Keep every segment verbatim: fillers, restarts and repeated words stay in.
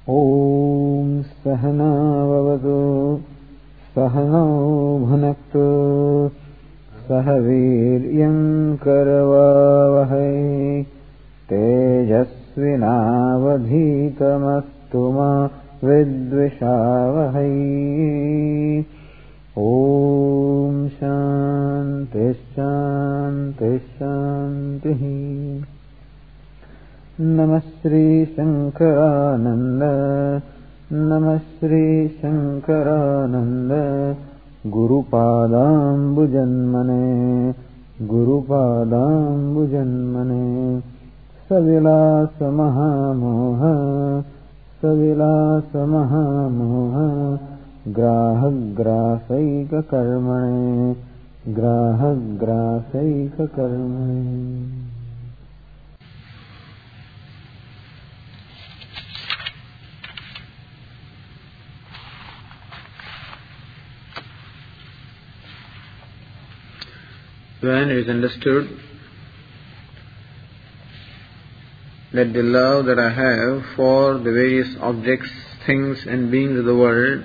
ॐ सहना भवतु सहनौ भुनक्तु सह वीर्यं करवावहै तेजस्विनावधीतमस्तु मा विद्विषावहै। ॐ शान्ति शान्ति शान्तिः। नमः श्री शंकरानंद नमः Shri Shankaranand गुरुपादाम्बुजन्मने गुरुपादाम्बुजन्मने सविलास महामोह सविलास महामोह ग्राहग्रासैक कर्मणे ग्राहग्रासैक कर्मणे। When it is understood that the love that I have for the various objects, things and beings of the world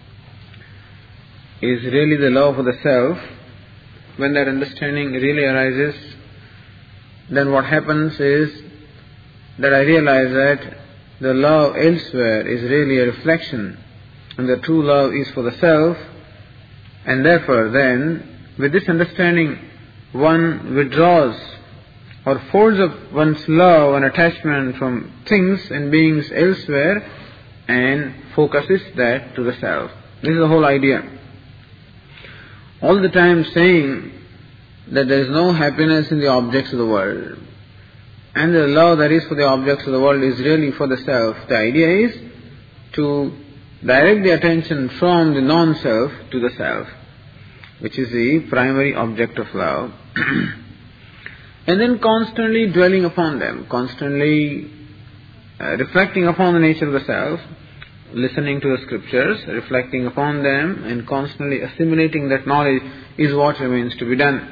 is really the love for the self, when that understanding really arises, then what happens is that I realize that the love elsewhere is really a reflection and the true love is for the self, and therefore then with this understanding one withdraws or folds up one's love and attachment from things and beings elsewhere and focuses that to the self. This is the whole idea. All the time saying that there is no happiness in the objects of the world, and the love that is for the objects of the world is really for the self. The idea is to direct the attention from the non-self to the self, which is the primary object of love. And then constantly dwelling upon them, constantly uh, reflecting upon the nature of the self, listening to the scriptures, reflecting upon them and constantly assimilating that knowledge is what remains to be done.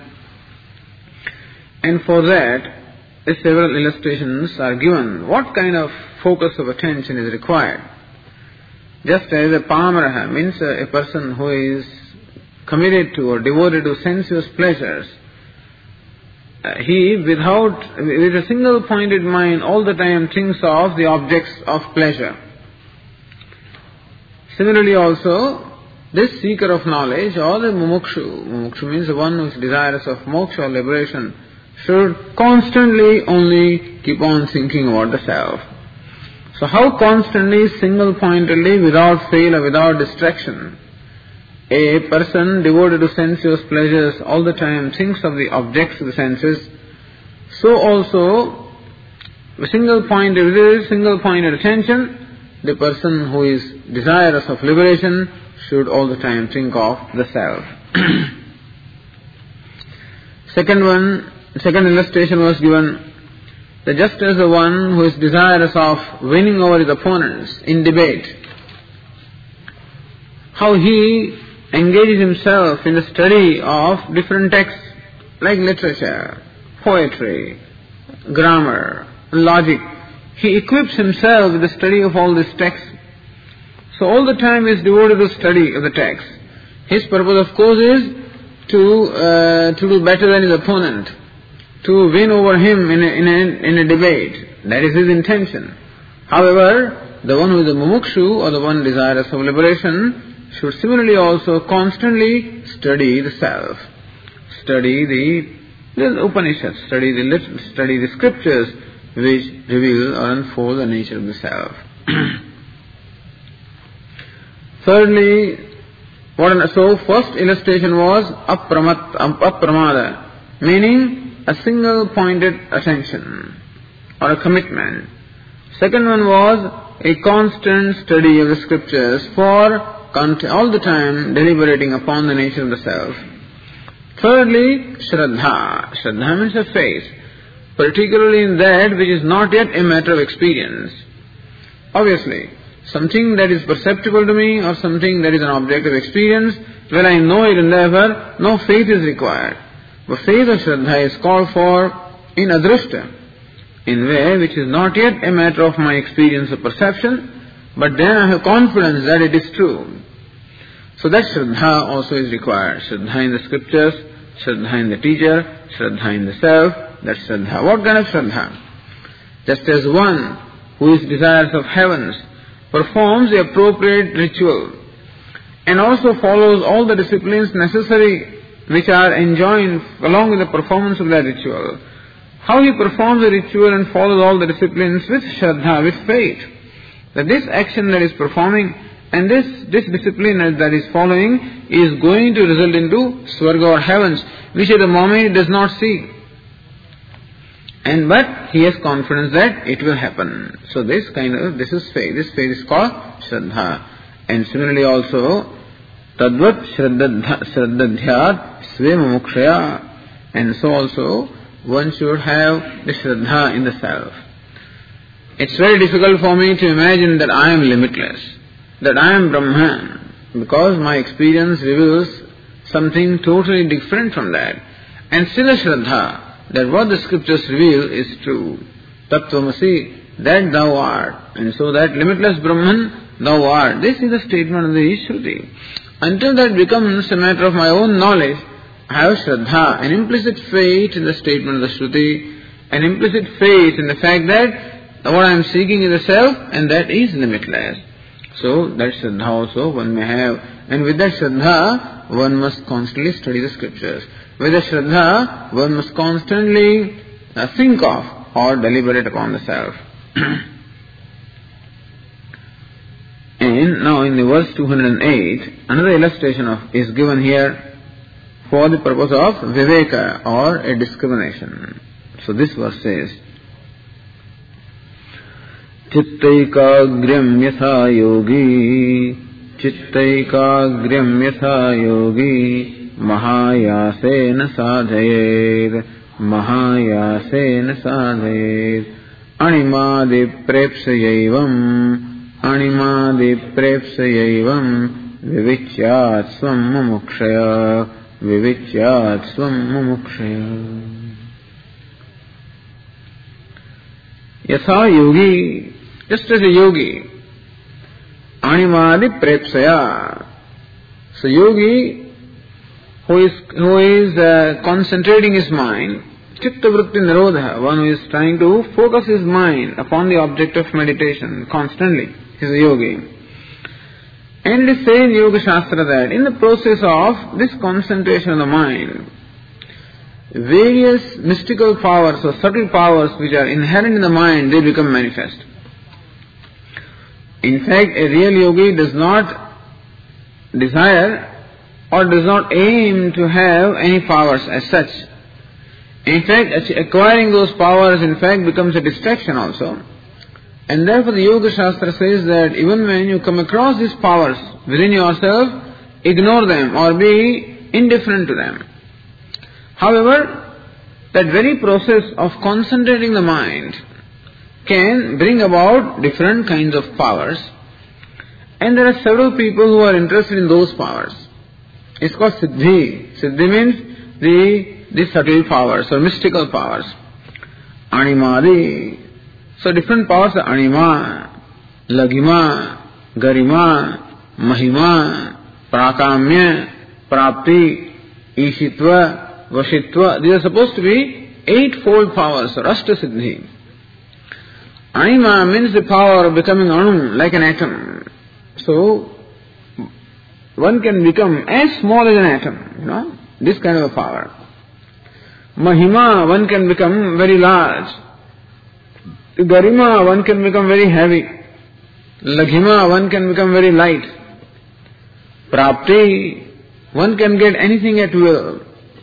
And for that, several illustrations are given. What kind of focus of attention is required? Just as a pamaraha means a, a person who is committed to or devoted to sensuous pleasures, uh, he without, with a single pointed mind all the time thinks of the objects of pleasure. Similarly also, this seeker of knowledge or the mumukshu, mumukshu means the one who is desirous of moksha or liberation, should constantly only keep on thinking about the self. So how constantly, single-pointedly, without fail or without distraction, a person devoted to sensuous pleasures all the time thinks of the objects of the senses, so also, with single-pointed, with single-pointed attention, the person who is desirous of liberation should all the time think of the self. Second one, second illustration was given that just as the one who is desirous of winning over his opponents in debate, how he engages himself in the study of different texts like literature, poetry, grammar, logic. He equips himself with the study of all these texts. So all the time he is devoted to the study of the text. His purpose, of course, is to uh, to do better than his opponent, to win over him in a, in a, in a debate. That is his intention. However, the one who is a mumukshu or the one desirous of liberation should similarly also constantly study the self, study the, the Upanishads, study the study the scriptures which reveal or unfold the nature of the self. Thirdly, what an, so first illustration was apramat, apramada, meaning a single pointed attention or a commitment. Second one was a constant study of the scriptures for all the time deliberating upon the nature of the self. Thirdly, Shraddha. Shraddha means a faith, particularly in that which is not yet a matter of experience. Obviously, something that is perceptible to me or something that is an object of experience, when I know it and therefore no faith is required. But faith or Shraddha is called for in adrishta, in way which is not yet a matter of my experience or perception, but then I have confidence that it is true. So that Shraddha also is required. Shraddha in the scriptures, Shraddha in the teacher, Shraddha in the self, that's Shraddha. What kind of Shraddha? Just as one who is desirous of heavens performs the appropriate ritual and also follows all the disciplines necessary which are enjoined along with the performance of that ritual. How he performs the ritual and follows all the disciplines with Shraddha, with faith, that this action that is performing and this, this discipline that is following is going to result into Swarga or heavens, which at the moment he does not see. And but he has confidence that it will happen. So this kind of, this is faith. This faith is called Shraddha. And similarly also, Tadvat Shraddadhyat Svema Mukshaya. And so also, one should have the Shraddha in the self. It's very difficult for me to imagine that I am limitless, that I am Brahman, because my experience reveals something totally different from that. And still a Shraddha, that what the scriptures reveal is true. Tattvamasi, that thou art. And so that limitless Brahman, thou art. This is the statement of the Ishruti. Until that becomes a matter of my own knowledge, I have Shraddha, an implicit faith in the statement of the Shruti, an implicit faith in the fact that what I am seeking is the self, and that is limitless. So that Shraddha also one may have. And with that Shraddha, one must constantly study the scriptures. With the Shraddha, one must constantly uh, think of or deliberate upon the self. And now in the verse two hundred eight, another illustration of is given here for the purpose of viveka or a discrimination. So this verse says, Chittaikagryam yatha yogi, Chittaikagryam yatha yogi, Mahayasena sadhayed, Mahayasena sadhayed, Animadi prepsayevam, Animadi prepsayevam, Vivicyat swam mumukshaya, Vivicyat swam mumukshaya. Yatha yogi, just as a yogi, Animadi prepsaya. So yogi, who is, who is uh, concentrating his mind, chitta vritti nirodha, one who is trying to focus his mind upon the object of meditation constantly, is a yogi. And it is said in Yoga Shastra that in the process of this concentration of the mind, various mystical powers or subtle powers which are inherent in the mind, they become manifest. In fact, a real yogi does not desire or does not aim to have any powers as such. In fact, acquiring those powers in fact becomes a distraction also. And therefore the Yoga Shastra says that even when you come across these powers within yourself, ignore them or be indifferent to them. However, that very process of concentrating the mind can bring about different kinds of powers. And there are several people who are interested in those powers. It's called Siddhi. Siddhi means the, the subtle powers or mystical powers. Animadi. So different powers are Anima, Lagima, Garima, Mahima, Prakamya, Prapti, Ishitva, Vashitva. These are supposed to be eightfold powers or Ashta Siddhi. Anima means the power of becoming Anu, like an atom. So, one can become as small as an atom, you know, this kind of a power. Mahima, one can become very large. Garima, one can become very heavy. Laghima, one can become very light. Prapti, one can get anything at will.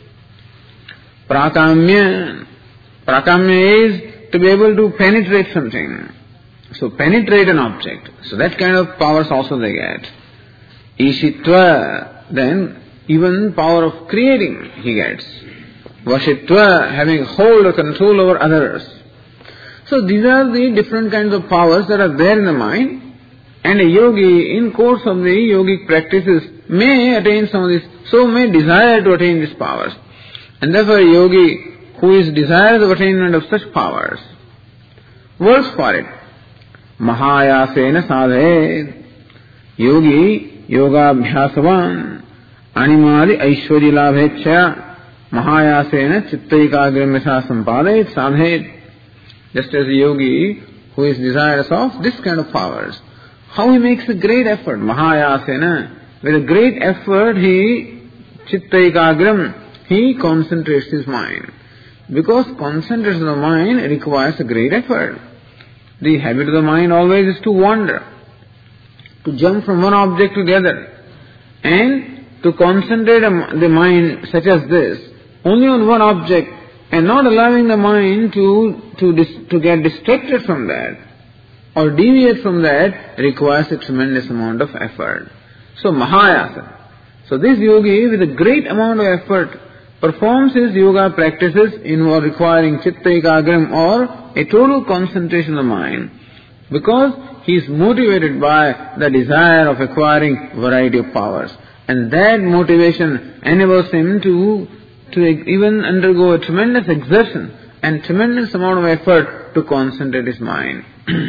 Prakamya, Prakamya is to be able to penetrate something. So penetrate an object. So that kind of powers also they get. Ishitva, then even power of creating he gets. Vashitva, having hold or control over others. So these are the different kinds of powers that are there in the mind, and a yogi in course of the yogic practices may attain some of these, so may desire to attain these powers. And therefore a yogi who is desirous of attainment of such powers works for it. Mahayasena sadhet. Yogi, yogabhyasavan, animadi aishwarya labhecha, mahayasena chittaikagram yasa sampadet sadhet. Just as a yogi who is desirous of this kind of powers, how he makes a great effort, mahayasena, with a great effort he, chittaikagram, he concentrates his mind. Because concentration of the mind requires a great effort. The habit of the mind always is to wander, to jump from one object to the other, and to concentrate the mind such as this, only on one object, and not allowing the mind to, to, dis, to get distracted from that, or deviate from that, requires a tremendous amount of effort. So, Mahayasana. So this yogi, with a great amount of effort, performs his yoga practices in requiring chitta ekagram, or a total concentration of the mind, because he is motivated by the desire of acquiring variety of powers. And that motivation enables him to, to even undergo a tremendous exertion and tremendous amount of effort to concentrate his mind.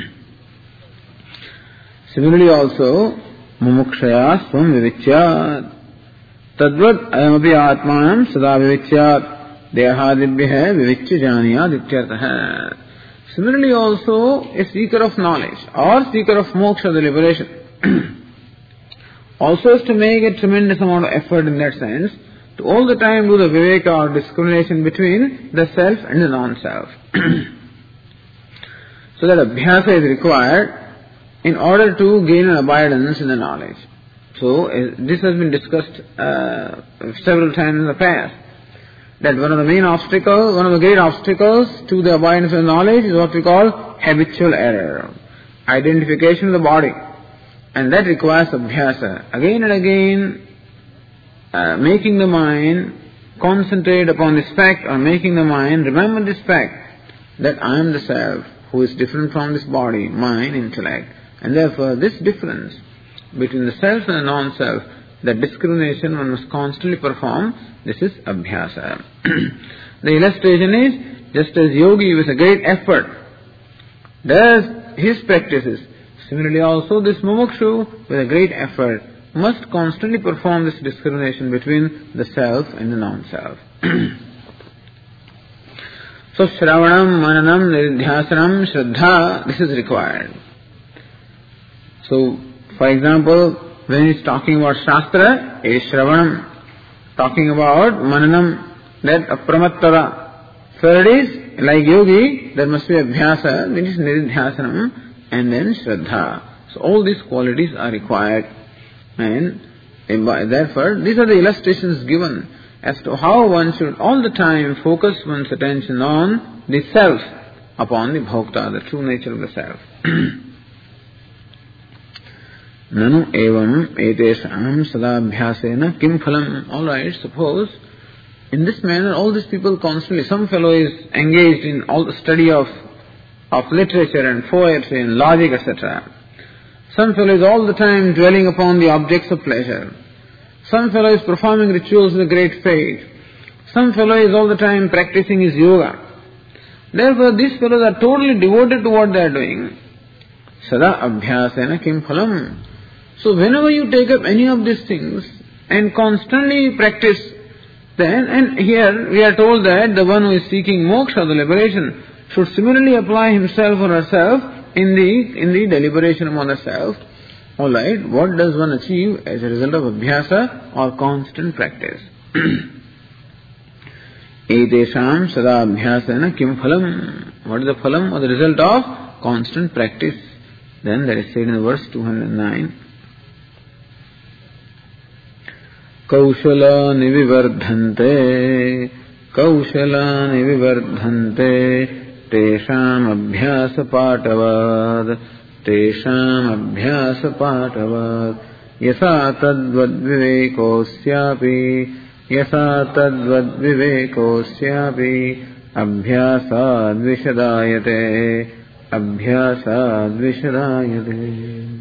Similarly also, mumukshaya swam vivicyat. Tadvat ayamapi atmanam sada vivicyat dehadibhya vivicya janiyad ityartah. Similarly also, a seeker of knowledge or seeker of moksha, the liberation, also has to make a tremendous amount of effort in that sense, to all the time do the viveka or discrimination between the self and the non-self. So that abhyasa is required in order to gain an abidance in the knowledge. So, uh, this has been discussed uh, several times in the past, that one of the main obstacles, one of the great obstacles to the abidance of knowledge is what we call habitual error, identification of the body, and that requires abhyasa. Again and again, uh, making the mind concentrate upon this fact, or making the mind remember this fact, that I am the self who is different from this body, mind, intellect, and therefore this difference between the self and the non-self, that discrimination one must constantly perform. This is abhyasa. The illustration is, just as yogi with a great effort does his practices, similarly also this mumukshu with a great effort must constantly perform this discrimination between the self and the non-self. So shravanam, mananam, nidhyasanam, shraddha, this is required. So, for example, when he is talking about Shastra, it is Shravanam. Talking about Mananam, that Apramattava. So it is, like Yogi, there must be Abhyasa, which is Nididhyasanam, and then Shraddha. So all these qualities are required. And therefore, these are the illustrations given as to how one should all the time focus one's attention on the self, upon the Bhokta, the true nature of the self. Nanu evam etesham sadabhyasena kim phalam. Alright, suppose in this manner all these people constantly, some fellow is engaged in all the study of, of literature and poetry and logic, et cetera. Some fellow is all the time dwelling upon the objects of pleasure. Some fellow is performing rituals with great faith. Some fellow is all the time practicing his yoga. Therefore these fellows are totally devoted to what they are doing. Sada abhyasena kim phalam. So whenever you take up any of these things and constantly practice, then, and here we are told that the one who is seeking moksha, the liberation, should similarly apply himself or herself in the in the deliberation upon the self. Alright, what does one achieve as a result of abhyasa or constant practice? Etesham sada abhyasena kim phalam. What is the phalam or the result of constant practice? Then that is said in verse two hundred nine. Kaushalani vivardhante, kaushalani vivardhante, tesham abhyasa patavad, tesham abhyasa patavad, yasa tadvad vivekosyapi, yasa tadvad vivekosyapi, abhyasad vishadayate, abhyasad vishadayate.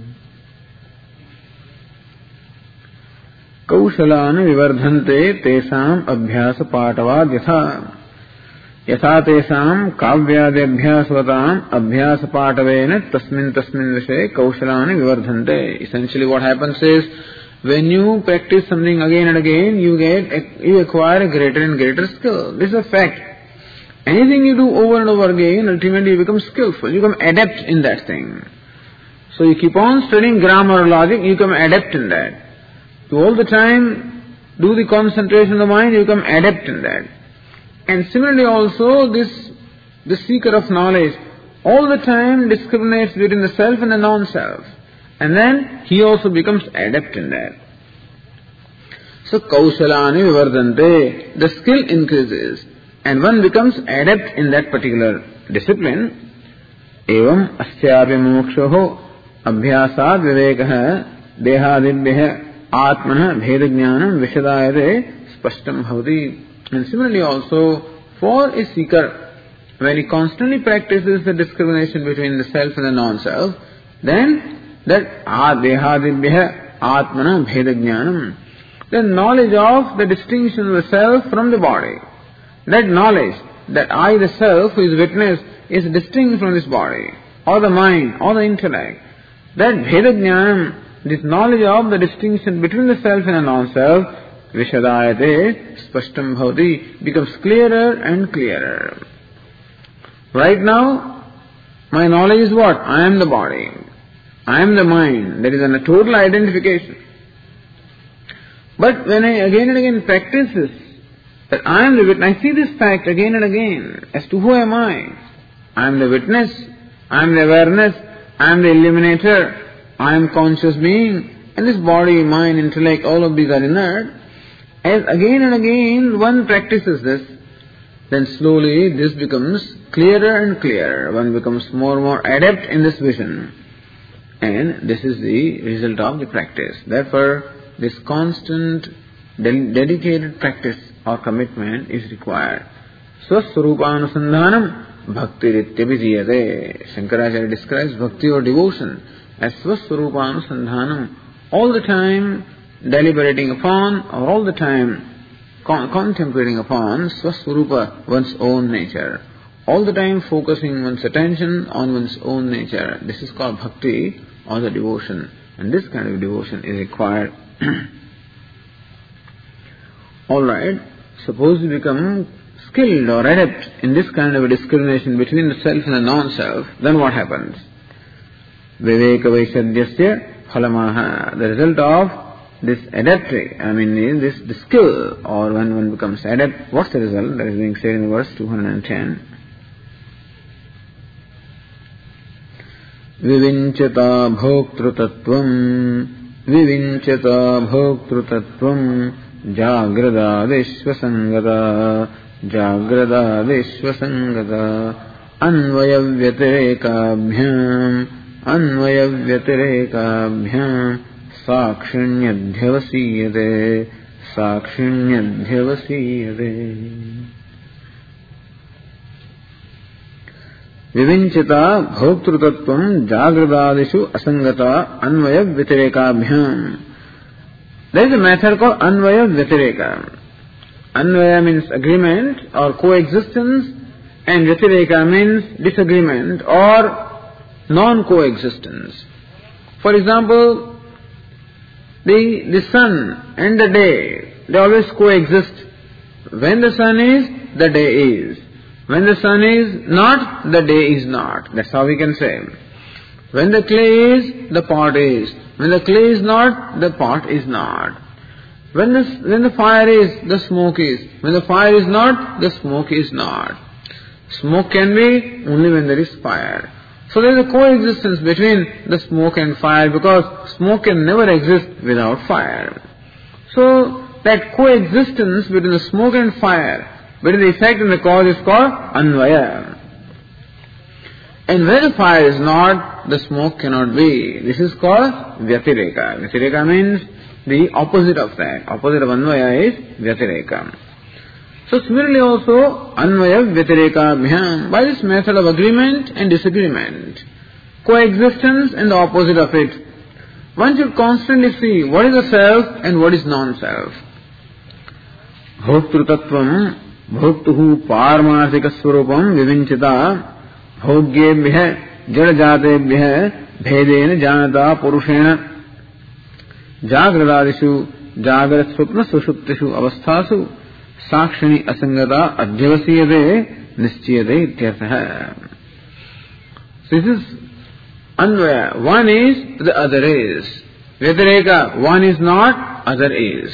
Kaushalana vivardhante tesam abhyasa patavad yatha. यथा तेषां काव्याद्यभ्यासवताम् अभ्यासपाटवेन तस्मिन् तस्मिन् विषये कौशलानि विवर्धन्ते. Essentially what happens is, when you practice something again and again, you get, you acquire a greater and greater skill. This is a fact. Anything you do over and over again, ultimately you become skillful. You become adept in that thing. So you keep on studying grammar or logic, you become adept in that. You all the time do the concentration of the mind, you become adept in that. And similarly also, this the seeker of knowledge all the time discriminates between the self and the non-self. And then he also becomes adept in that. So, kaushalani vivardante, the skill increases and one becomes adept in that particular discipline. Evam asyapi mokshoho abhyasad vivekah dehadibhyah atmanah bhedajnanam vishadayate spashtam bhavati. And similarly also, for a seeker, when he constantly practices the discrimination between the self and the non-self, then that adehadibhyah atmana bhedajnanam, the knowledge of the distinction of the self from the body, that knowledge that I, the self, who is witness, is distinct from this body, or the mind, or the intellect, that bhedajnanam, this knowledge of the distinction between the self and the non-self, vishadayate spashtam bhavati, becomes clearer and clearer. Right now, my knowledge is what? I am the body. I am the mind. That is a total identification. But when I again and again practice this, that I am the witness, I see this fact again and again as to who am I. I am the witness, I am the awareness, I am the illuminator, I am conscious being, and this body, mind, intellect, all of these are inert. As again and again one practices this, then slowly this becomes clearer and clearer. One becomes more and more adept in this vision. And this is the result of the practice. Therefore, this constant, de- dedicated practice or commitment is required. Swaswarupānusandhānam bhakti-rityabhidhiyate. Shankaracharya describes bhakti or devotion as swaswarupānusandhānam. All the time deliberating upon, or all the time con- contemplating upon swaswarupa, one's own nature. All the time focusing one's attention on one's own nature. This is called bhakti or the devotion. And this kind of devotion is required. Alright, suppose you become skilled or adept in this kind of a discrimination between the self and the non-self, then what happens? Viveka vaishadyasya phalamaha. The result of this adept, I mean this, this skill, or when one becomes adept, what's the result? That is being said in verse two hundred ten. Vivinchata bhoktrutattvam Vivinchata bhoktrutattvam Jagrada vishvasangata Jagrada vishvasangata Anvayavyatireka Anvayavyatireka Sakshinyadhyavasiyate Sakshinyadhyavasiyate. Vivinchita bhoktrutattvam jagradadishu asangata anvaya vyatireka. There is a method called anvaya vyatireka. Anvaya means agreement or coexistence, and vyatireka means disagreement or non-coexistence. For example, the, the sun and the day, they always coexist. When the sun is, the day is. When the sun is not, the day is not. That's how we can say. When the clay is, the pot is. When the clay is not, the pot is not. When the, when the fire is, the smoke is. When the fire is not, the smoke is not. Smoke can be only when there is fire. So there is a coexistence between the smoke and fire, because smoke can never exist without fire. So that coexistence between the smoke and fire, between the effect and the cause, is called anvaya. And where the fire is not, the smoke cannot be. This is called vyatireka. Vyatireka means the opposite of that. Opposite of anvaya is vyatireka. So similarly also, anvaya vyatireka bhyam, by this method of agreement and disagreement, coexistence and the opposite of it, one should constantly see what is the self and what is non-self. Bhoktrutattvam Bhoktuhu Parmasika Swarupam Vivinchita Bhogyebhya Jadajatebhya Bhedena Janata Purushena Jagradadishu Jagrat Swapna Sushuptishu Avasthasu Sakshani Asangata Adhyavasiyade Nischiyade Ityartha. So this is Anvaya. One is, the other is. Vyatireka, one is not, other is.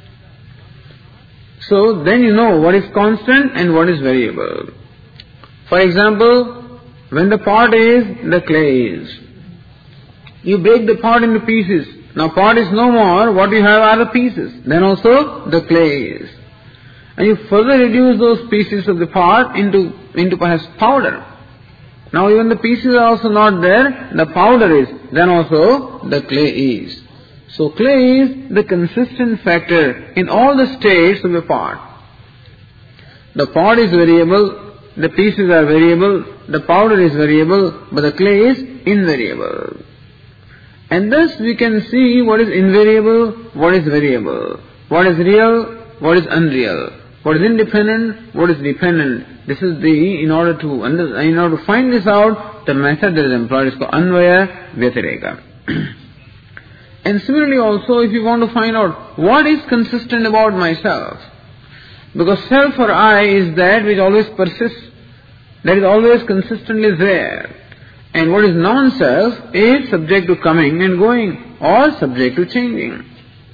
So then you know what is constant and what is variable. For example, when the pot is, the clay is. You break the pot into pieces. Now pot is no more, what you have are the pieces. Then also the clay is. And you further reduce those pieces of the pot into, into perhaps powder. Now even the pieces are also not there, the powder is. Then also the clay is. So clay is the consistent factor in all the states of the pot. The pot is variable, the pieces are variable, the powder is variable, but the clay is invariable. And thus we can see what is invariable, what is variable, what is real, what is unreal, what is independent, what is dependent. This is the, in order to under, in order to find this out, the method that is employed is called Anvaya Vyatireka. And similarly also, if you want to find out what is consistent about myself, because self or I is that which always persists, that is always consistently there. And what is non-self is subject to coming and going, or subject to changing.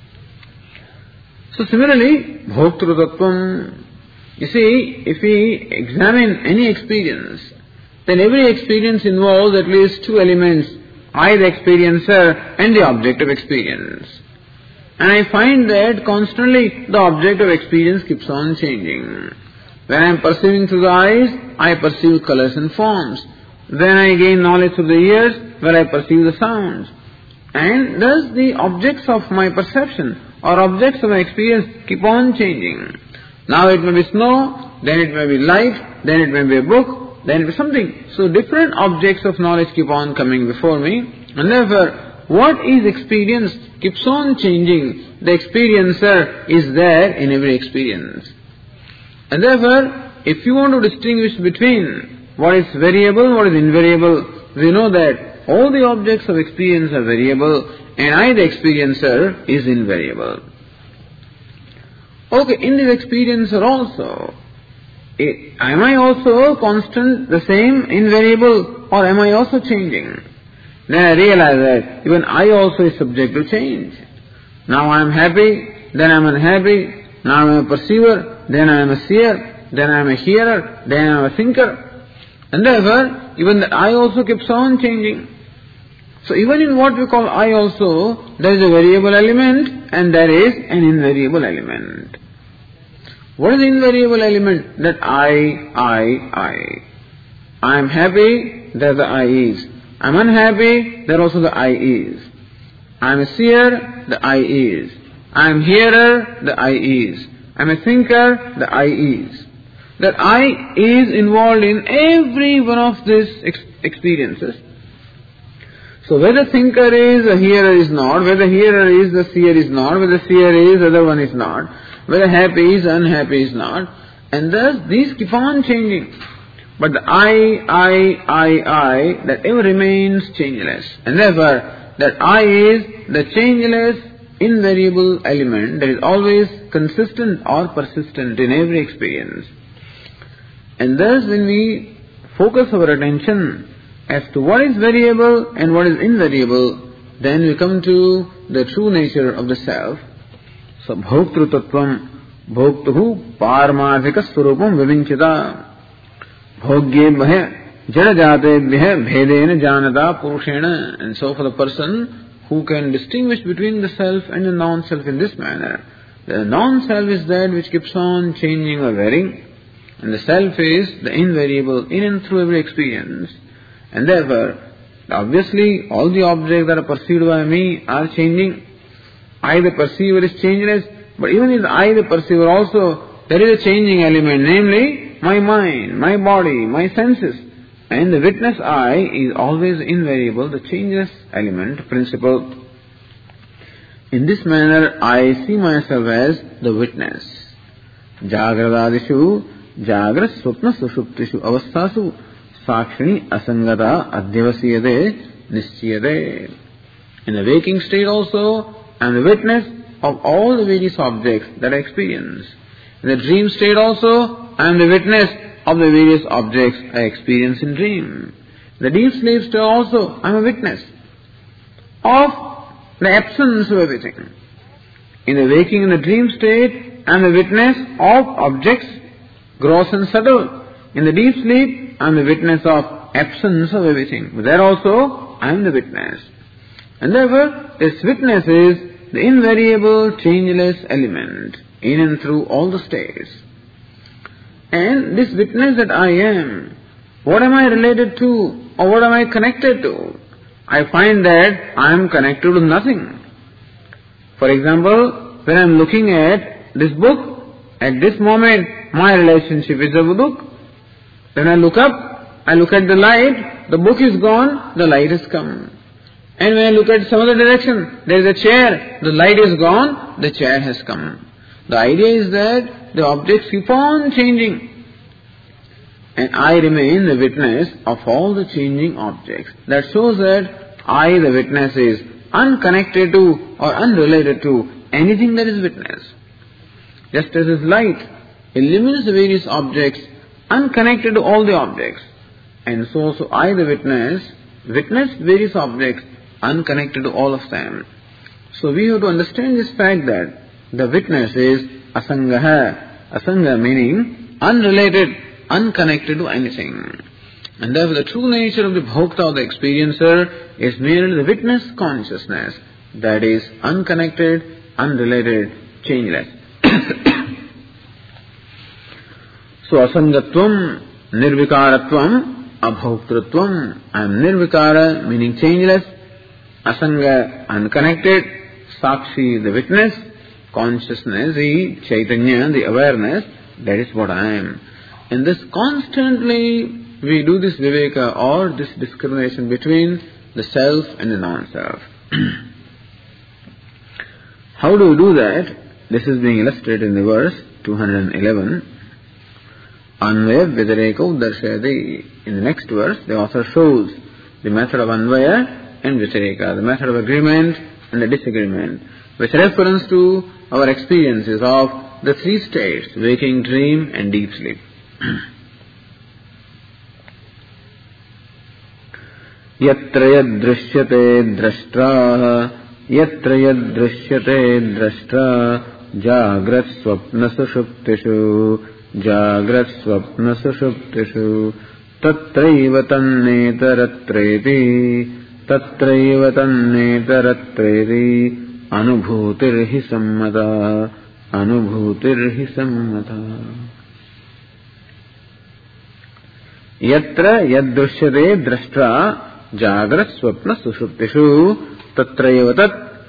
So similarly, Bhoktru-tattvam, you see, if we examine any experience, then every experience involves at least two elements, I the experiencer and the object of experience. And I find that constantly the object of experience keeps on changing. When I am perceiving through the eyes, I perceive colors and forms. Then I gain knowledge through the ears, where I perceive the sounds. And thus the objects of my perception or objects of my experience keep on changing. Now it may be snow, then it may be light, then it may be a book, then it may be something. So different objects of knowledge keep on coming before me. And therefore, what is experienced keeps on changing. The experiencer is there in every experience. And therefore, if you want to distinguish between what is variable, what is invariable, we know that all the objects of experience are variable and I, the experiencer, is invariable. Okay, in this experiencer also, am I also constant, the same, invariable, or am I also changing? Then I realize that even I also is subject to change. Now I am happy, then I am unhappy, now I am a perceiver, then I am a seer, then I am a hearer, then I am a thinker. And therefore, even the I also keeps on changing. So even in what we call I also, there is a variable element and there is an invariable element. What is the invariable element? That I, I, I. I am happy, there the I is. I am unhappy, there also the I is. I am a seer, the I is. I am hearer, the I is. I am a thinker, the I is. That I is involved in every one of these ex- experiences. So whether thinker is, a hearer is not, whether hearer is, the seer is not, whether seer is, the other one is not, whether happy is, unhappy is not, and thus these keep on changing. But the I, I, I, I, that ever remains changeless. And therefore, that I is the changeless, invariable element that is always consistent or persistent in every experience. And thus when we focus our attention as to what is variable and what is invariable, then we come to the true nature of the self. So bhoktru tattvam bhoktuhu parmadhika swarupam vivinchita bhogyebhya jadajatebhya bhedena janata purushena. And so for the person who can distinguish between the self and the non-self in this manner, the non-self is that which keeps on changing or varying, and the self is the invariable in and through every experience. And therefore, obviously, all the objects that are perceived by me are changing. I, the perceiver, is changeless. But even in the I, the perceiver also, there is a changing element, namely, my mind, my body, my senses. And the witness I is always invariable, the changeless element, principle. In this manner, I see myself as the witness. Jagradadishu, Jagrat Swapna Sushuptishu Avastasu, Sakshini Asangata Adhyavasiyade Nischiyade. In the waking state also, I am the witness of all the various objects that I experience. In the dream state also, I am the witness of the various objects I experience in dream. In the deep sleep state also, I am a witness of the absence of everything. In the waking and the dream state, I am the witness of objects, gross and subtle. In the deep sleep, I am the witness of absence of everything. But there also, I am the witness. And therefore, this witness is the invariable, changeless element in and through all the states. And this witness that I am, what am I related to or what am I connected to? I find that I am connected to nothing. For example, when I am looking at this book, at this moment my relationship is with the book. When I look up, I look at the light, the book is gone, the light has come. And when I look at some other direction, there is a chair, the light is gone, the chair has come. The idea is that the objects keep on changing. And I remain the witness of all the changing objects. That shows that I, the witness, is unconnected to or unrelated to anything that is witnessed. Just as this light illumines the various objects, unconnected to all the objects. And so also I, the witness, witness various objects, unconnected to all of them. So we have to understand this fact that the witness is asangaha. Asanga meaning unrelated, unconnected to anything. And therefore the true nature of the bhokta or the experiencer is merely the witness consciousness that is unconnected, unrelated, changeless. So asangatvam, nirvikaratvam, abhoktratvam. I am nirvikara meaning changeless, asanga unconnected, sakshi the witness, consciousness, the chaitanya, the awareness, that is what I am. And this constantly we do this viveka or this discrimination between the self and the non-self. How do we do that? This is being illustrated in the verse two hundred eleven. Anvaya Vidareka Darshayati. In the next verse, the author shows the method of Anvaya and Vitareka, the method of agreement and the disagreement, with reference to our experiences of the three states, waking, dream and deep sleep. Yatra yadrishyate drashtra, yatra yadrishyate drashtra, jagrat swapna sushuptishu, jagrat swapna sushuptishu, tatraiva tannetaratreti, tatraiva tannetaratreti, anubhutirhi sammata, anubhutirhi sammata. Yatra yadrishyate drashtra, Jagrat Swapna Sushuptishu Tatraiva Tat.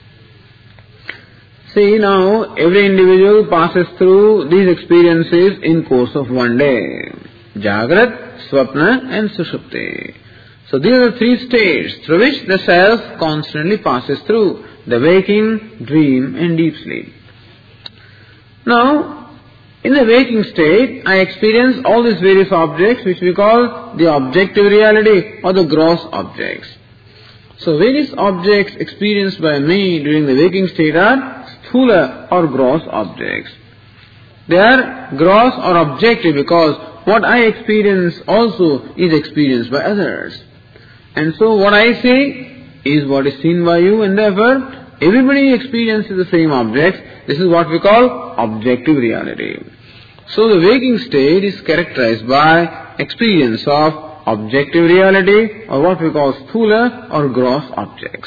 See now, every individual passes through these experiences in course of one day. Jagrat, Swapna and Sushupti. So these are the three states through which the self constantly passes through. The waking, dream and deep sleep. Now, in the waking state, I experience all these various objects which we call the objective reality or the gross objects. So various objects experienced by me during the waking state are sthula or gross objects. They are gross or objective because what I experience also is experienced by others. And so what I say is what is seen by you, and therefore everybody experiences the same objects. This is what we call objective reality. So the waking state is characterized by experience of objective reality or what we call sthula or gross objects.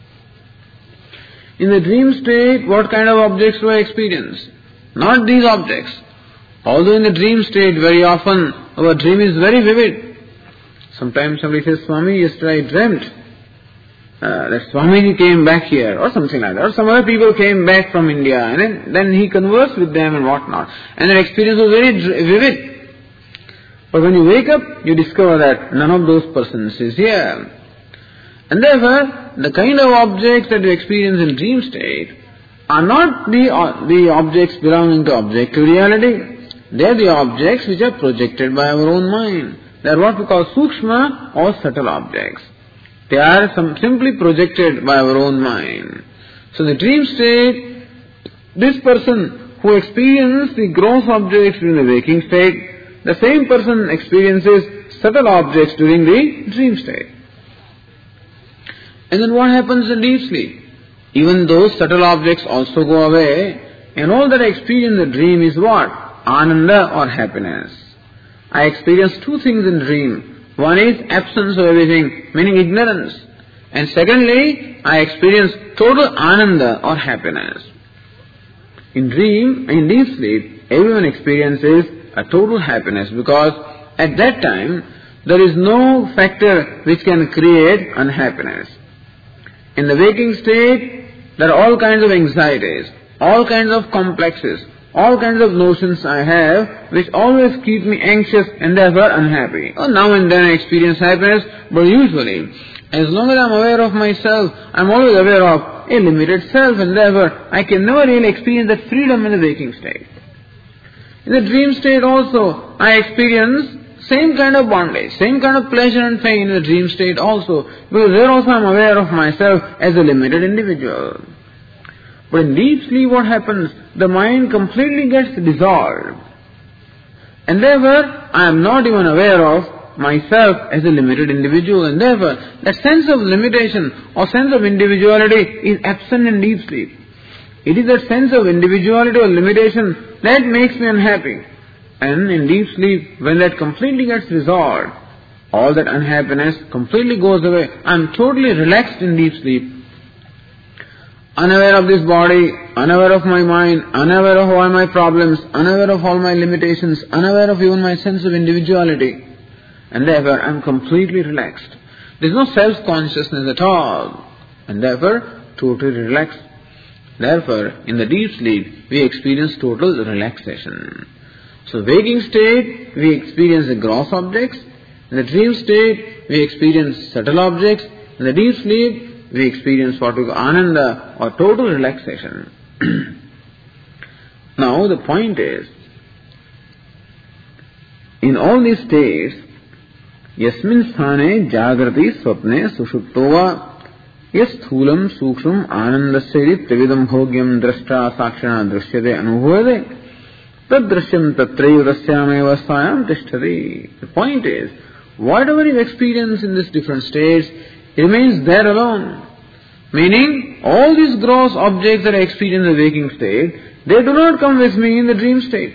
In the dream state, what kind of objects do I experience? Not these objects. Although in the dream state, very often our dream is very vivid. Sometimes somebody says, Swami, yesterday I dreamt Uh, that Swamiji came back here or something like that, or some other people came back from India, and then, then he conversed with them and whatnot, and their experience was very vivid. But when you wake up, you discover that none of those persons is here. And therefore, the kind of objects that you experience in dream state are not the, uh, the objects belonging to objective reality. They are the objects which are projected by our own mind. They are what we call sukshma or subtle objects. They are some, simply projected by our own mind. So in the dream state, this person who experiences the gross objects in the waking state, the same person experiences subtle objects during the dream state. And then what happens in deep sleep? Even those subtle objects also go away, and all that I experience in the dream is what? Ananda or happiness. I experience two things in dream. One is absence of everything, meaning ignorance. And secondly, I experience total ananda or happiness. In dream, in deep sleep, everyone experiences a total happiness because at that time, there is no factor which can create unhappiness. In the waking state, there are all kinds of anxieties, all kinds of complexes, all kinds of notions I have which always keep me anxious and therefore unhappy. Oh, now and then I experience happiness, but usually, as long as I am aware of myself, I am always aware of a limited self, and therefore I can never really experience that freedom in the waking state. In the dream state also, I experience same kind of bondage, same kind of pleasure and pain in the dream state also, because there also I am aware of myself as a limited individual. But in deep sleep what happens? The mind completely gets dissolved. And therefore, I am not even aware of myself as a limited individual, and therefore that sense of limitation or sense of individuality is absent in deep sleep. It is that sense of individuality or limitation that makes me unhappy. And in deep sleep, when that completely gets resolved, all that unhappiness completely goes away. I am totally relaxed in deep sleep. Unaware of this body, unaware of my mind, unaware of all my problems, unaware of all my limitations, unaware of even my sense of individuality. And therefore, I am completely relaxed. There is no self-consciousness at all. And therefore, totally relaxed. Therefore, in the deep sleep, we experience total relaxation. So, waking state, we experience the gross objects. In the dream state, we experience subtle objects. In the deep sleep, we experience what we call ananda or total relaxation. Now, the point is, in all these states, yasmin sthane jagrati swapne sushuptova yasthulam suksham anandasya trividam bhogyam drashta sakshana drishyate anubhavate tadrishyam tatrayu rasyame vasayam tishtati. The point is, whatever you experience in these different states, it remains there alone. Meaning, all these gross objects that I experience in the waking state, they do not come with me in the dream state.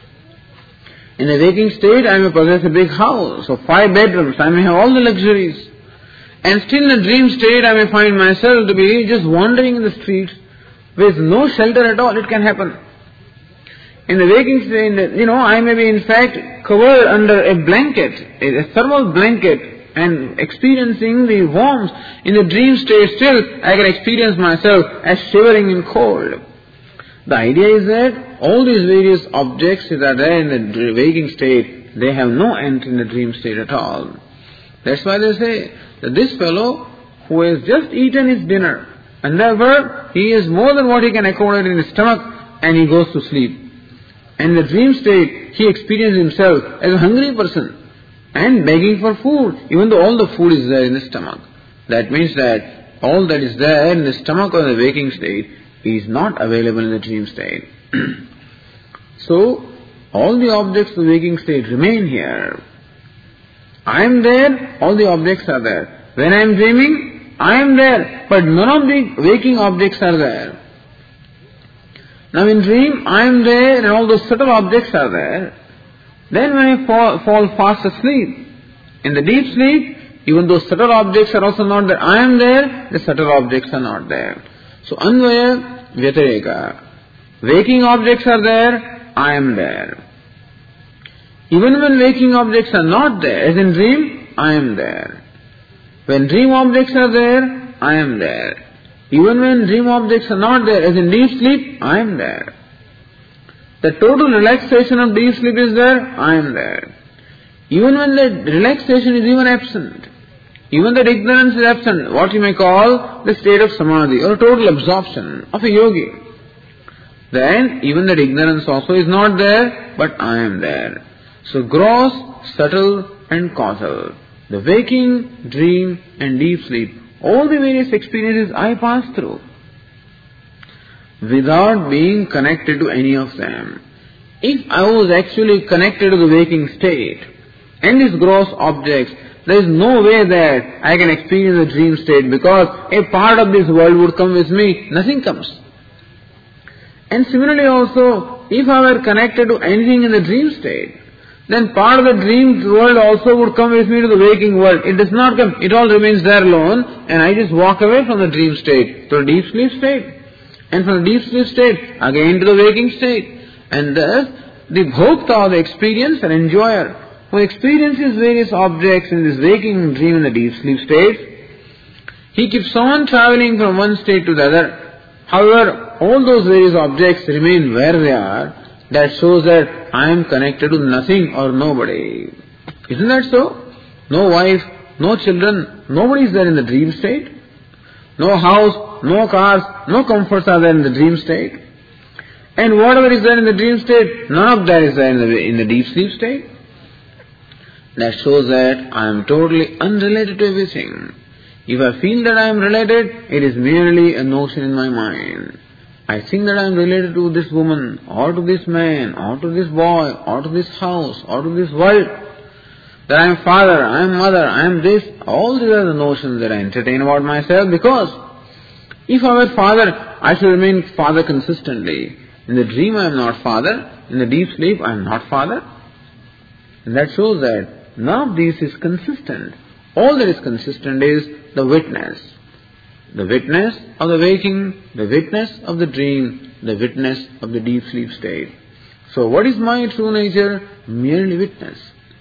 In the waking state, I may possess a big house of five bedrooms, I may have all the luxuries. And still in the dream state, I may find myself to be just wandering in the streets with no shelter at all. It can happen. In the waking state, you know, I may be in fact covered under a blanket, a thermal blanket, and experiencing the warmth. In the dream state still, I can experience myself as shivering in cold. The idea is that all these various objects that are there in the waking state, they have no end in the dream state at all. That's why they say that this fellow who has just eaten his dinner, and therefore he is more than what he can accommodate in his stomach, and he goes to sleep. And in the dream state, he experiences himself as a hungry person and begging for food, even though all the food is there in the stomach. That means that all that is there in the stomach or the waking state is not available in the dream state. So, all the objects of the waking state remain here. I am there, all the objects are there. When I am dreaming, I am there, but none of the waking objects are there. Now in dream, I am there and all those subtle objects are there. Then when I fall, fall fast asleep, in the deep sleep, even though subtle objects are also not there, I am there, the subtle objects are not there. So Anvaya Vyatireka. Waking objects are there, I am there. Even when waking objects are not there, as in dream, I am there. When dream objects are there, I am there. Even when dream objects are not there, as in deep sleep, I am there. The total relaxation of deep sleep is there, I am there. Even when the relaxation is even absent, even that ignorance is absent, what you may call the state of samadhi or total absorption of a yogi. then even that ignorance also is not there, but I am there. So gross, subtle and causal, the waking, dream and deep sleep, all the various experiences I pass through without being connected to any of them. If I was actually connected to the waking state and these gross objects, there is no way that I can experience the dream state, because a part of this world would come with me, nothing comes. And similarly also, if I were connected to anything in the dream state, then part of the dream world also would come with me to the waking world. It does not come, it all remains there alone, and I just walk away from the dream state to a deep sleep state. And from the deep sleep state, again to the waking state. And thus, the bhokta, the experience and enjoyer, who experiences various objects in this waking, dream and the deep sleep state, he keeps on traveling from one state to the other. However, all those various objects remain where they are. That shows that I am connected to nothing or nobody. Isn't that so? No wife, no children, nobody is there in the dream state. No house, no cars, no comforts are there in the dream state. And whatever is there in the dream state, none of that is there in the, in the deep sleep state. That shows that I am totally unrelated to everything. If I feel that I am related, it is merely a notion in my mind. I think that I am related to this woman, or to this man, or to this boy, or to this house, or to this world. That I am father, I am mother, I am this. All these are the notions that I entertain about myself, because if I were father, I should remain father consistently. In the dream I am not father, in the deep sleep I am not father. And that shows that none of these is consistent. All that is consistent is the witness. The witness of the waking, the witness of the dream, the witness of the deep sleep state. So what is my true nature? Merely witness.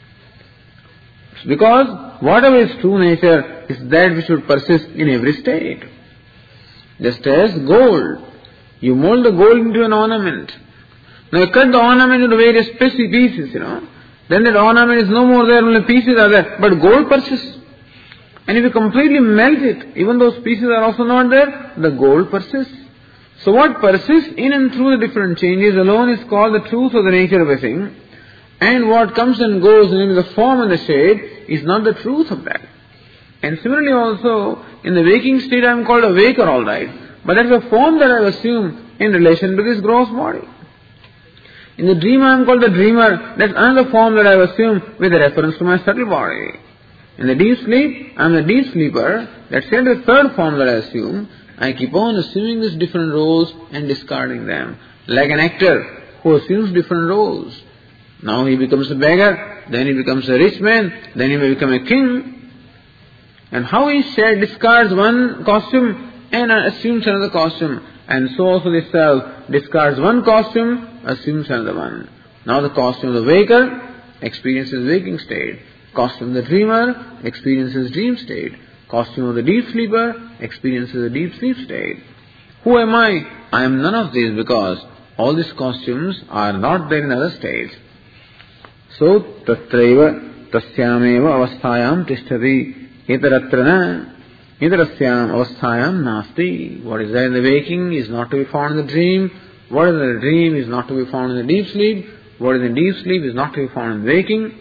Because whatever is true nature is that which should persist in every state. Just as gold. You mold the gold into an ornament. Now you cut the ornament into various pieces, you know. Then that ornament is no more there, only pieces are there. But gold persists. And if you completely melt it, even those pieces are also not there, the gold persists. So what persists in and through the different changes alone is called the truth of the nature of a thing. And what comes and goes in the form and the shade is not the truth of that. And similarly also, in the waking state I am called a waker, all right. But that is a form that I assume in relation to this gross body. In the dream I am called the dreamer. That's another form that I assume with a reference to my subtle body. In the deep sleep, I am the deep sleeper. That's yet the third form that I assume. I keep on assuming these different roles and discarding them. Like an actor who assumes different roles. Now he becomes a beggar, then he becomes a rich man, then he may become a king. And how he shed, discards one costume and assumes another costume. And so also the self discards one costume, assumes another one. Now the costume of the waker experiences waking state. Costume of the dreamer experiences dream state. Costume of the deep sleeper experiences a deep sleep state. Who am I? I am none of these, because all these costumes are not there in other states. So, tatraiva tasyameva avasthayam tishtati itaratra na itarasyam avasthayam nasti. What is there in the waking is not to be found in the dream. What is in the dream is not to be found in the deep sleep. What is in deep sleep is not to be found in waking.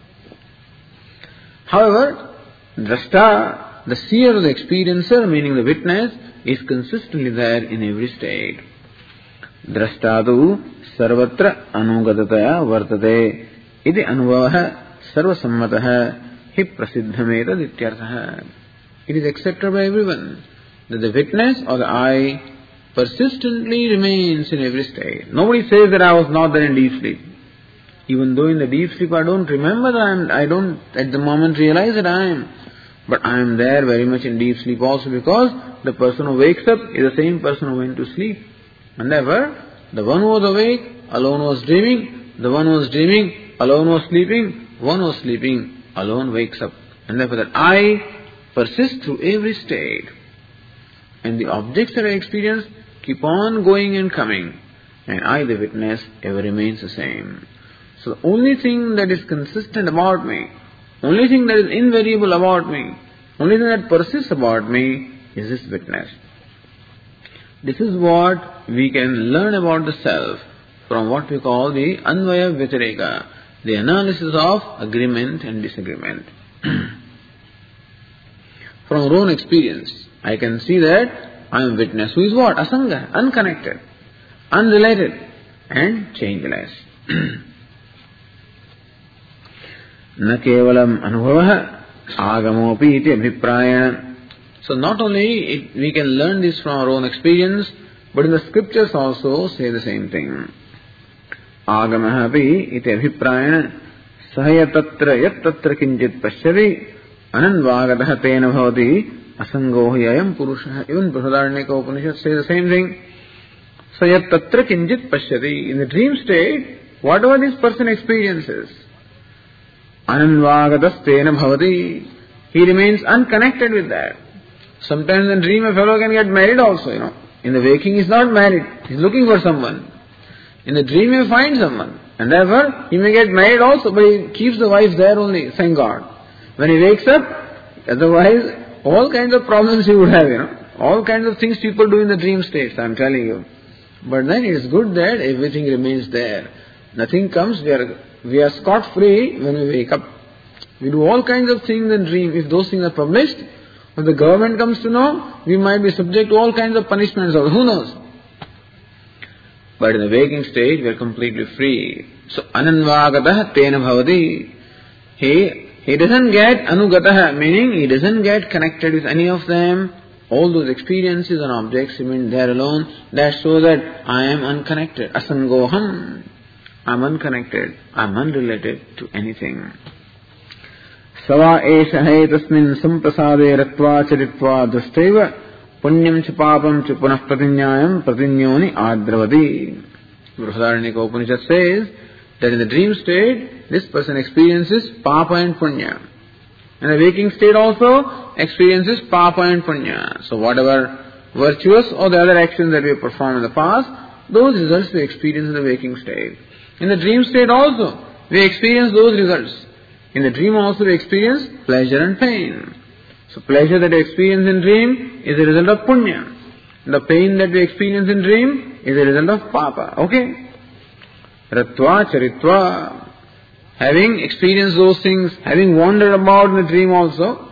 However, drashta, the seer of the experiencer, meaning the witness, is consistently there in every state. Drashtadu sarvatra anugatataya vartate iti anuvavaha sarvasammataha hi prasiddhameta dityarthaha. It is accepted by everyone that the witness or the I persistently remains in every state. Nobody says that I was not there in deep sleep. Even though in the deep sleep I don't remember that I am, I don't at the moment realize that I am. But I am there very much in deep sleep also, because the person who wakes up is the same person who went to sleep. And therefore, the one who was awake alone was dreaming, the one who was dreaming alone was sleeping, one who was sleeping alone wakes up. And therefore that I persists through every state. And the objects that I experience keep on going and coming. And I, the witness, ever remains the same. So the only thing that is consistent about me, only thing that is invariable about me, only thing that persists about me is this witness. This is what we can learn about the self from what we call the Anvaya Vyatireka, the analysis of agreement and disagreement. From our own experience, I can see that I am witness who is what? Asanga, unconnected, unrelated and changeless. Na kevalam anubhavaha agamopi iti abhiprayana. So not only it, we can learn this from our own experience, but in the scriptures also say the same thing. Agamaha api iti abhiprayana sahaya tatra yat tatra kinchit pashyati ananvagataha tena bhavati asangohi ayam purushaha. Even Brihadaranyaka Upanishad says the same thing. Sayat tatra kinchit pashyati. In the dream state, whatever this person experiences, ananvagatas tena bhavati, he remains unconnected with that. Sometimes in dream a fellow can get married also, you know. In the waking he is not married, he is looking for someone. In the dream he may find someone. And therefore he may get married also, but he keeps the wife there only, thank God. When he wakes up, otherwise all kinds of problems he would have, you know. All kinds of things people do in the dream states, I am telling you. But then it is good that everything remains there. Nothing comes, we are, we are scot free when we wake up. We do all kinds of things in dream. If those things are published, if the government comes to know, we might be subject to all kinds of punishments or who knows. But in the waking state, we are completely free. So, ananvagataha tena bhavati. He, he doesn't get anugataha, meaning he doesn't get connected with any of them. All those experiences and objects remain there alone. That shows that I am unconnected. Asangoham. I am unconnected. I am unrelated to anything. Sava esha hai tasmin samprasade ratva charitva dusteva punyam cha papam cha punah pratinyayam pratinyoni adravati. Brihadaranyaka Upanishad says that in the dream state, this person experiences papa and punya. In the waking state also experiences papa and punya. So whatever virtuous or the other actions that we have performed in the past, those results we experience in the waking state. In the dream state also, we experience those results. In the dream also we experience pleasure and pain. So pleasure that we experience in dream is a result of punya. The pain that we experience in dream is a result of papa. Okay? Ratva charitva. Having experienced those things, having wandered about in the dream also,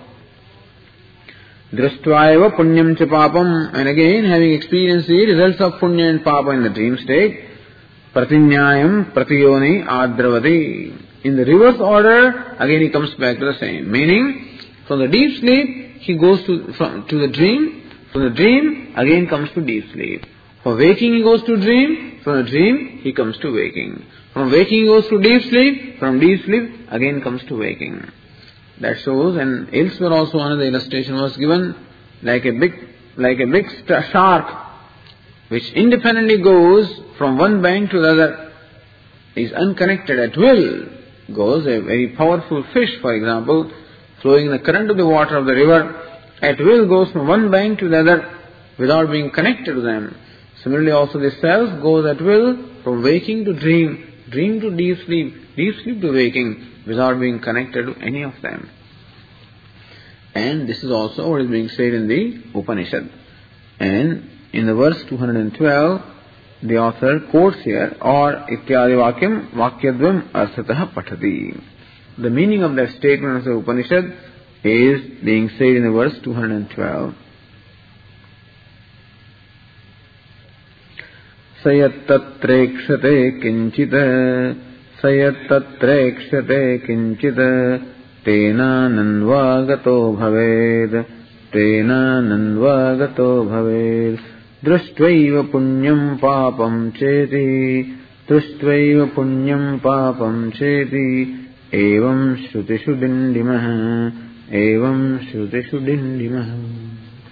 drashtvaiva punyam cha papam, and again having experienced the results of punya and papa in the dream state, pratinyayam pratiyoni adravati. In the reverse order, again he comes back to the same. Meaning, from the deep sleep, he goes to, from, to the dream. From the dream, again comes to deep sleep. For waking, he goes to dream. From the dream, he comes to waking. From waking, he goes to deep sleep. From deep sleep, again comes to waking. That shows, and elsewhere also another illustration was given, like a big, like a big shark, which independently goes from one bank to the other, is unconnected at will. Goes a very powerful fish, for example, flowing in the current of the water of the river, at will goes from one bank to the other without being connected to them. Similarly also the self goes at will from waking to dream, dream to deep sleep, deep sleep to waking, without being connected to any of them. And this is also what is being said in the Upanishad. And in the verse two hundred twelve, the author quotes here, or ityadi vakyam vakyadvam arthatah pathati. The meaning of that statement of the Upanishad is being said in the verse two hundred twelve. Sayattatrekshate kinchita sayattatrekshate kinchita tena nanvagato bhaved tena nanvagato bhaved drashtvaiva punyam papam cheti drashtvaiva punyam papam cheti evam shrutishu dindimaha evam shrutishu dindimaha.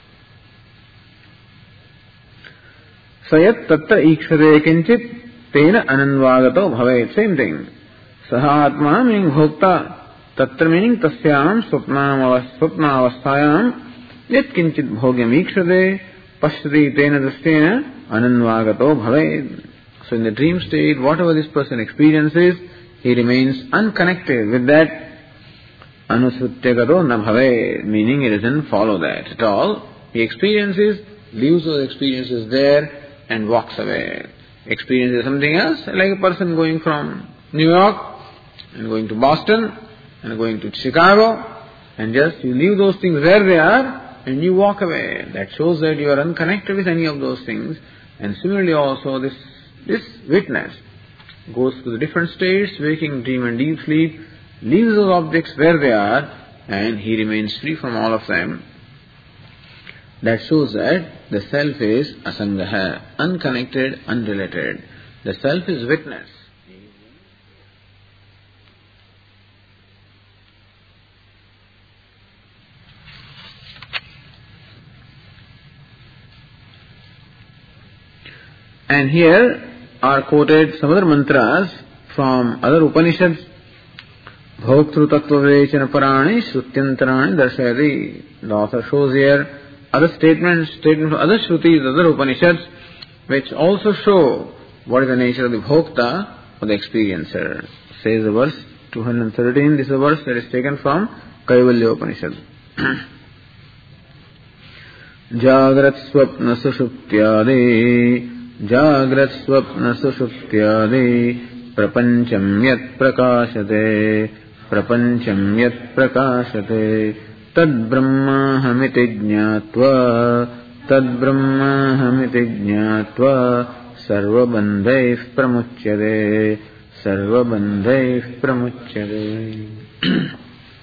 Sayat tatra ikshade kinchit tena ananvagato bhavet. Same thing. Saha atma meaning bhokta, tatra meaning tasyam swapnam swapnavasthayam yat kinchit bhogyam ikshade pashyati tena drashtena ananvagato bhavet. So in the dream state, whatever this person experiences, he remains unconnected with that anusrutyagato na bhavet, meaning he doesn't follow that at all. He experiences leaves those experiences there and walks away. Experiences something else, like a person going from New York and going to Boston and going to Chicago, and just you leave those things where they are and you walk away. That shows that you are unconnected with any of those things. And similarly also this this witness goes to the different states, waking, dream and deep sleep, leaves those objects where they are, and he remains free from all of them. That shows that the self is asangaha, unconnected, unrelated. The self is witness. And here are quoted some other mantras from other Upanishads. Bhoktru tattva vechana parani shrutyantarani darshayati. The author shows here other statements, statements of other Shrutis, other Upanishads, which also show what is the nature of the Bhokta or the experiencer. Says the verse two hundred thirteen, this is a verse that is taken from Kaivalya Upanishad. Jagrat swapna sushuptyade Jagrat swapna sushuptyade Prapancham yat prakashate Prapancham yat prakashate Tad brahmahamiti jnatva Tad brahmahamiti jnatva Sarva bandhaif pramuchyade Sarva bandhaif pramuchyade.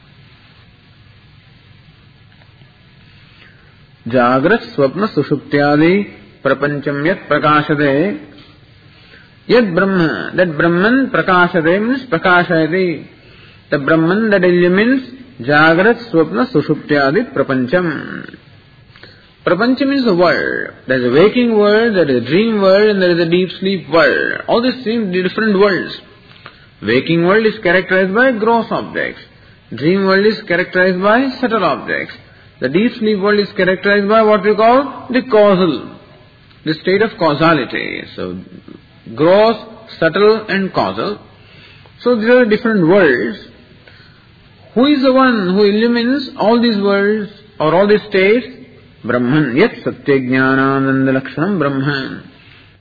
Jagrat swapna sushuptyadi Prapancham yat prakashate. Yat Brahma, that Brahman prakashate means prakashayati. The Brahman that illumines Jagrat swapna sushuptyadi prapancham. Prapancham is the world. There is a waking world, there is a dream world, and there is a deep sleep world. All these seem different worlds. Waking world is characterized by gross objects. Dream world is characterized by subtle objects. The deep sleep world is characterized by what we call the causal, the state of causality. So, gross, subtle and causal. So, these are different worlds. Who is the one who illumines all these worlds or all these states? Brahman. Yat satya jnanananda lakshanam Brahman.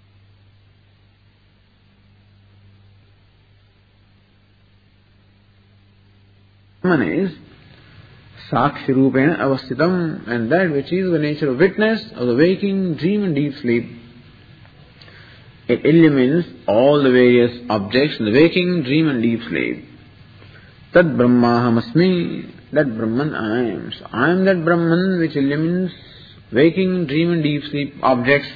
Brahman is Sakshi Rupena Avasthitam, and that which is the nature of witness of the waking, dream and deep sleep. It illumines all the various objects in the waking, dream and deep sleep. Tad Brahmahamasmi, that Brahman I am. So I am that Brahman which illumines waking, dream and deep sleep objects.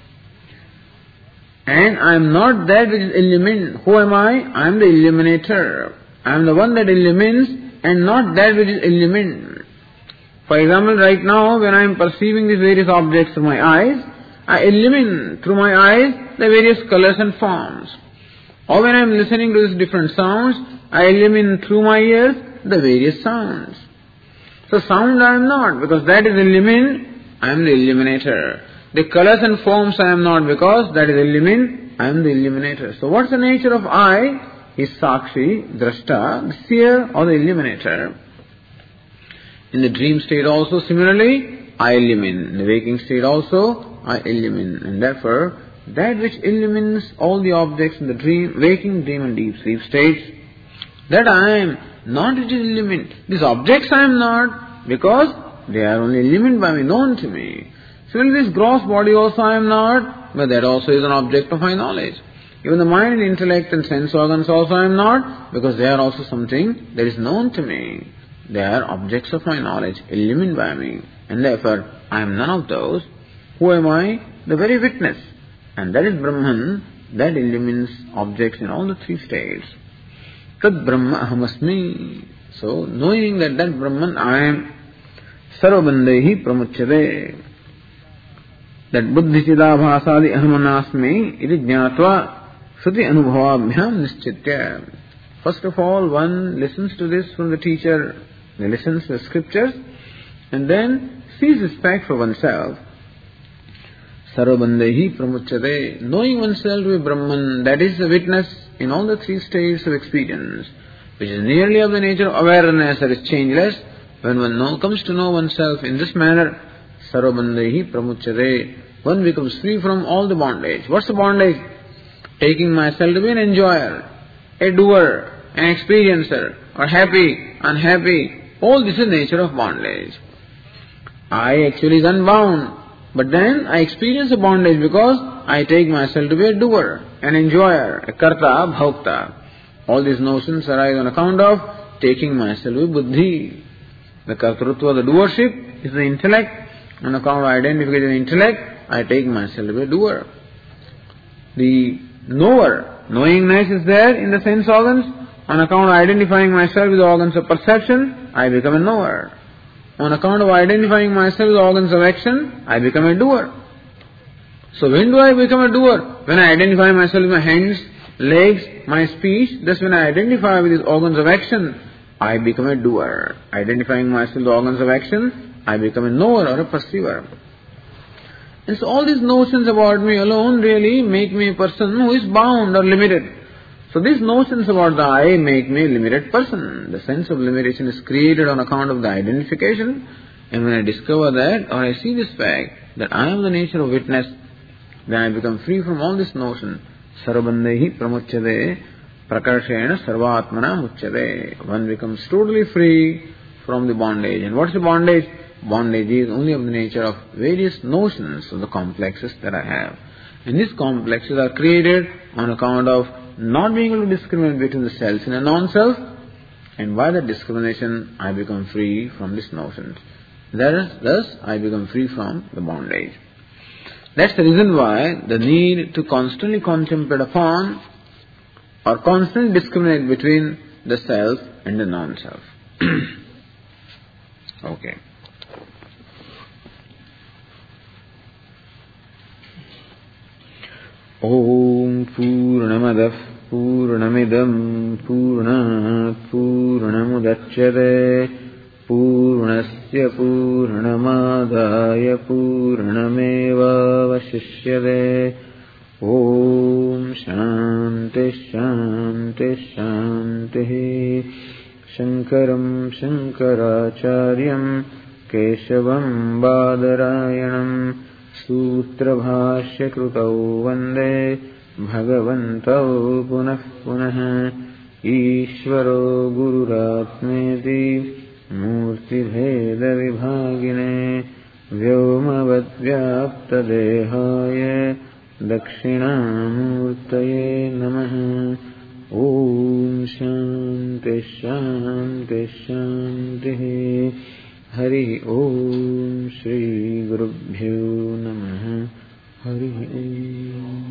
And I am not that which is illumined. Who am I? I am the illuminator. I am the one that illumines and not that which is illumined. For example, right now when I am perceiving these various objects through my eyes, I illumine through my eyes the various colors and forms. Or when I am listening to these different sounds, I illumine through my ears the various sounds. So sound I am not, because that is illumined, I am the illuminator. The colors and forms I am not, because that is illumined, I am the illuminator. So what's the nature of I? Is Sakshi, Drashta, the seer or the illuminator. In the dream state also similarly, I illumine. In the waking state also, I illumine. And therefore, that which illumines all the objects in the dream, waking, dream and deep sleep states, that I am not which is illumined. These objects I am not, because they are only illumined by me, known to me. Similarly, this gross body also I am not, but that also is an object of my knowledge. Even the mind, intellect and sense organs also I am not, because they are also something that is known to me. They are objects of my knowledge, illumined by me. And therefore, I am none of those. Who am I? The very witness. And that is Brahman, that illumines objects in all the three states. Tad Brahma ahamasmi. So, knowing that that Brahman I am, sarvabandhehi pramuchyate. That buddhichidabhasadi ahamanasmi iti jnatva Shruti anubhavabhyam nischitya. First of all, one listens to this from the teacher, he listens to the scriptures, and then sees respect for oneself. Sarvabandhehi pramuchyate. Knowing oneself to be Brahman, that is the witness in all the three states of experience, which is nearly of the nature of awareness that is changeless. When one know, comes to know oneself in this manner, sarvabandhaihi pramuchyate. One becomes free from all the bondage. What's the bondage? Taking myself to be an enjoyer, a doer, an experiencer, or happy, unhappy. All this is nature of bondage. I actually is unbound, but then I experience a bondage because I take myself to be a doer, an enjoyer, a karta, bhokta. All these notions arise on account of taking myself with buddhi. The kartrutva, the doership, is the intellect. On account of identification of intellect, I take myself to be a doer. The knower, knowingness is there in the sense organs. On account of identifying myself with the organs of perception, I become a knower. On account of identifying myself with the organs of action, I become a doer. So when do I become a doer? When I identify myself with my hands, legs, my speech, thus when I identify with these organs of action, I become a doer. Identifying myself with the organs of action, I become a knower or a perceiver. And so all these notions about me alone really make me a person who is bound or limited. So these notions about the I make me a limited person. The sense of limitation is created on account of the identification. And when I discover that, or I see this fact, that I am the nature of witness, then I become free from all this notion. Sarvabandhaihi pramuchyate, prakarshena sarvatmana muchyate. One becomes totally free from the bondage. And what is the bondage? Bondage is only of the nature of various notions of the complexes that I have. And these complexes are created on account of not being able to discriminate between the self and a non-self, and by that discrimination I become free from these notions. Thus, thus I become free from the bondage. That's the reason why the need to constantly contemplate upon or constantly discriminate between the self and the non-self. Okay. Om Purnamadah Purnamidam Purnat Purnamudachyate Purnasya Purnamadaya Purnameva Vashishyate. Om Shanti Shanti Shanti. Shankaram Shankaracharyam Keshavam Badarayanam Sutra Bhashya Krutau Vande Bhagavantau Punah Punah. Ishvaro Gururatmeti Murti Bheda Vibhagine Vyomavad Vyapta Dehaya Dakshinamurtaye Namaha. Om Shanti Shanti Shanti. Hari Om Shri Gurubhyo Namaha. Hari Om.